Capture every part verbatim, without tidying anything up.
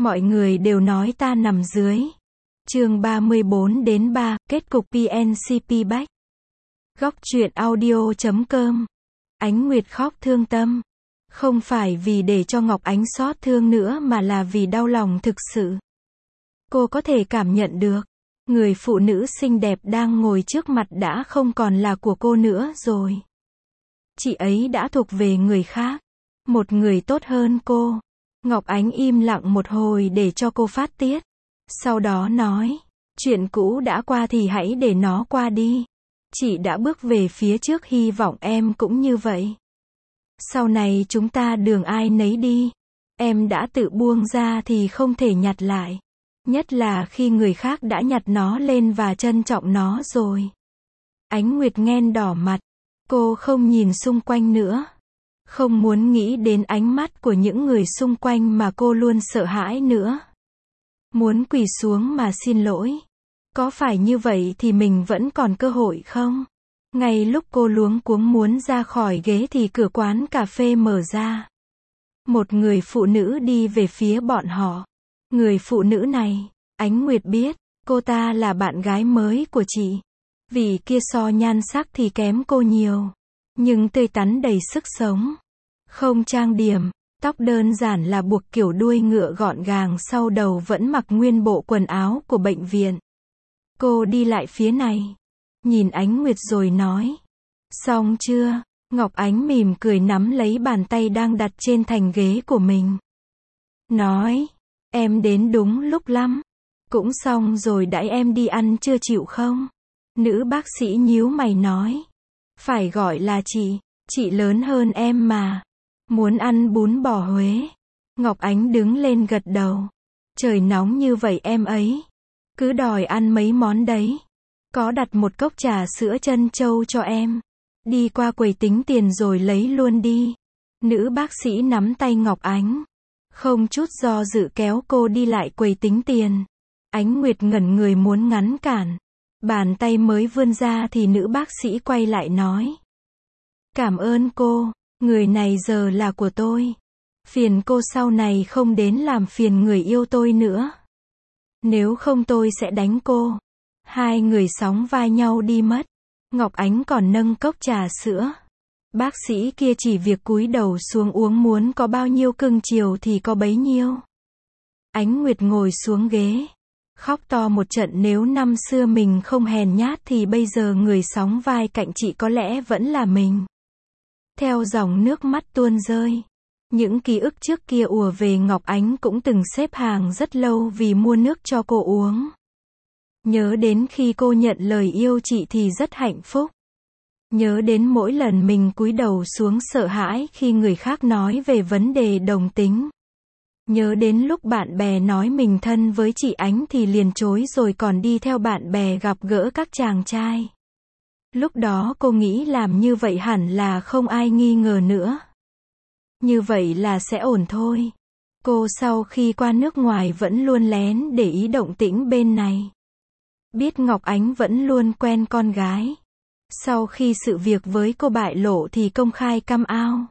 Mọi người đều nói ta nằm dưới. Chương ba mươi bốn đến ba, kết cục pê en xê pê Bách. Góc truyện audio chấm com. Ánh Nguyệt khóc thương tâm. Không phải vì để cho Ngọc Ánh xót thương nữa mà là vì đau lòng thực sự. Cô có thể cảm nhận được, người phụ nữ xinh đẹp đang ngồi trước mặt đã không còn là của cô nữa rồi. Chị ấy đã thuộc về người khác, một người tốt hơn cô. Ngọc Ánh im lặng một hồi để cho cô phát tiết. Sau đó nói, chuyện cũ đã qua thì hãy để nó qua đi. Chị đã bước về phía trước, hy vọng em cũng như vậy. Sau này chúng ta đường ai nấy đi. Em đã tự buông ra thì không thể nhặt lại. Nhất là khi người khác đã nhặt nó lên và trân trọng nó rồi. Ánh Nguyệt Nhen đỏ mặt. Cô không nhìn xung quanh nữa. Không muốn nghĩ đến ánh mắt của những người xung quanh mà cô luôn sợ hãi nữa. Muốn quỳ xuống mà xin lỗi. Có phải như vậy thì mình vẫn còn cơ hội không? Ngay lúc cô luống cuống muốn ra khỏi ghế thì cửa quán cà phê mở ra. Một người phụ nữ đi về phía bọn họ. Người phụ nữ này, Ánh Nguyệt biết, cô ta là bạn gái mới của chị. Vì kia so nhan sắc thì kém cô nhiều. Nhưng tươi tắn đầy sức sống. Không trang điểm, tóc đơn giản là buộc kiểu đuôi ngựa gọn gàng, sau đầu vẫn mặc nguyên bộ quần áo của bệnh viện. Cô đi lại phía này, nhìn Ánh Nguyệt rồi nói, xong chưa? Ngọc Ánh mỉm cười nắm lấy bàn tay đang đặt trên thành ghế của mình. Nói, em đến đúng lúc lắm. Cũng xong rồi, đãi em đi ăn chưa chịu không? Nữ bác sĩ nhíu mày nói, phải gọi là chị, chị lớn hơn em mà. Muốn ăn bún bò Huế. Ngọc Ánh đứng lên gật đầu. Trời nóng như vậy em ấy cứ đòi ăn mấy món đấy. Có đặt một cốc trà sữa trân châu cho em. Đi qua quầy tính tiền rồi lấy luôn đi. Nữ bác sĩ nắm tay Ngọc Ánh, không chút do dự kéo cô đi lại quầy tính tiền. Ánh Nguyệt ngẩn người muốn ngăn cản. Bàn tay mới vươn ra thì nữ bác sĩ quay lại nói, cảm ơn cô, người này giờ là của tôi. Phiền cô sau này không đến làm phiền người yêu tôi nữa. Nếu không tôi sẽ đánh cô. Hai người sóng vai nhau đi mất. Ngọc Ánh còn nâng cốc trà sữa. Bác sĩ kia chỉ việc cúi đầu xuống uống, muốn có bao nhiêu cưng chiều thì có bấy nhiêu. Ánh Nguyệt ngồi xuống ghế, khóc to một trận. Nếu năm xưa mình không hèn nhát thì bây giờ người sóng vai cạnh chị có lẽ vẫn là mình. Theo dòng nước mắt tuôn rơi, những ký ức trước kia ùa về. Ngọc Ánh cũng từng xếp hàng rất lâu vì mua nước cho cô uống. Nhớ đến khi cô nhận lời yêu chị thì rất hạnh phúc. Nhớ đến mỗi lần mình cúi đầu xuống sợ hãi khi người khác nói về vấn đề đồng tính. Nhớ đến lúc bạn bè nói mình thân với chị Ánh thì liền chối rồi còn đi theo bạn bè gặp gỡ các chàng trai. Lúc đó cô nghĩ làm như vậy hẳn là không ai nghi ngờ nữa. Như vậy là sẽ ổn thôi. Cô sau khi qua nước ngoài vẫn luôn lén để ý động tĩnh bên này. Biết Ngọc Ánh vẫn luôn quen con gái. Sau khi sự việc với cô bại lộ thì công khai căm ao.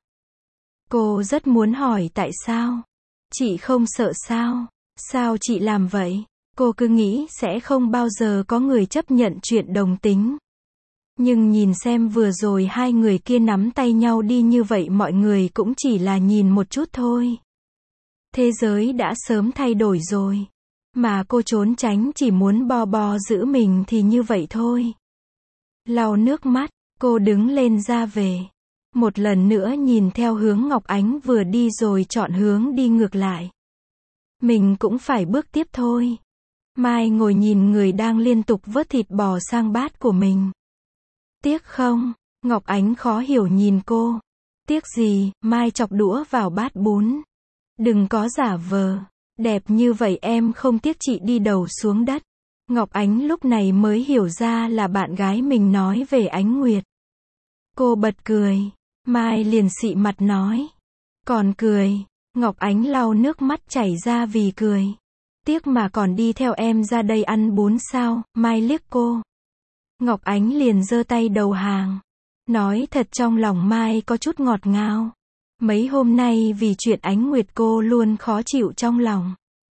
Cô rất muốn hỏi tại sao. Chị không sợ sao? Sao chị làm vậy? Cô cứ nghĩ sẽ không bao giờ có người chấp nhận chuyện đồng tính. Nhưng nhìn xem vừa rồi hai người kia nắm tay nhau đi như vậy, mọi người cũng chỉ là nhìn một chút thôi. Thế giới đã sớm thay đổi rồi. Mà cô trốn tránh chỉ muốn bo bo giữ mình thì như vậy thôi. Lau nước mắt, cô đứng lên ra về. Một lần nữa nhìn theo hướng Ngọc Ánh vừa đi rồi chọn hướng đi ngược lại. Mình cũng phải bước tiếp thôi. Mai ngồi nhìn người đang liên tục vớt thịt bò sang bát của mình. Tiếc không? Ngọc Ánh khó hiểu nhìn cô. Tiếc gì? Mai chọc đũa vào bát bún. Đừng có giả vờ. Đẹp như vậy em không tiếc chị đi đầu xuống đất. Ngọc Ánh lúc này mới hiểu ra là bạn gái mình nói về Ánh Nguyệt. Cô bật cười. Mai liền xị mặt nói. Còn cười. Ngọc Ánh lau nước mắt chảy ra vì cười. Tiếc mà còn đi theo em ra đây ăn bún sao? Mai liếc cô. Ngọc Ánh liền giơ tay đầu hàng. Nói thật trong lòng Mai có chút ngọt ngào. Mấy hôm nay vì chuyện Ánh Nguyệt cô luôn khó chịu trong lòng.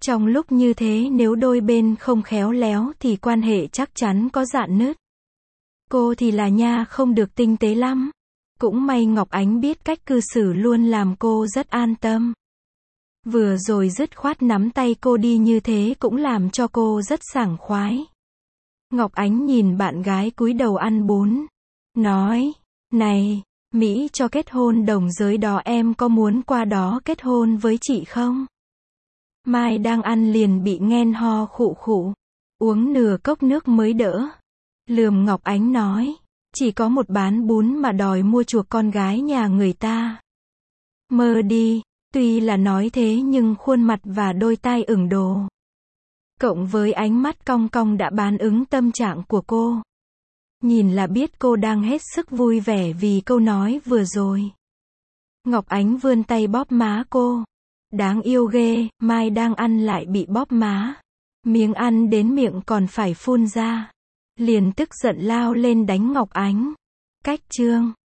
Trong lúc như thế nếu đôi bên không khéo léo thì quan hệ chắc chắn có rạn nứt. Cô thì là nha không được tinh tế lắm. Cũng may Ngọc Ánh biết cách cư xử luôn làm cô rất an tâm. Vừa rồi dứt khoát nắm tay cô đi như thế cũng làm cho cô rất sảng khoái. Ngọc Ánh nhìn bạn gái cúi đầu ăn bún. Nói, này, Mỹ cho kết hôn đồng giới đó em có muốn qua đó kết hôn với chị không? Mai đang ăn liền bị nghẹn ho khụ khụ. Uống nửa cốc nước mới đỡ. Lườm Ngọc Ánh nói, chỉ có một bán bún mà đòi mua chuộc con gái nhà người ta. Mơ đi, tuy là nói thế nhưng khuôn mặt và đôi tai ửng đổ. Cộng với ánh mắt cong cong đã bán ứng tâm trạng của cô. Nhìn là biết cô đang hết sức vui vẻ vì câu nói vừa rồi. Ngọc Ánh vươn tay bóp má cô. Đáng yêu ghê, Mai đang ăn lại bị bóp má. Miếng ăn đến miệng còn phải phun ra. Liền tức giận lao lên đánh Ngọc Ánh. Cách chương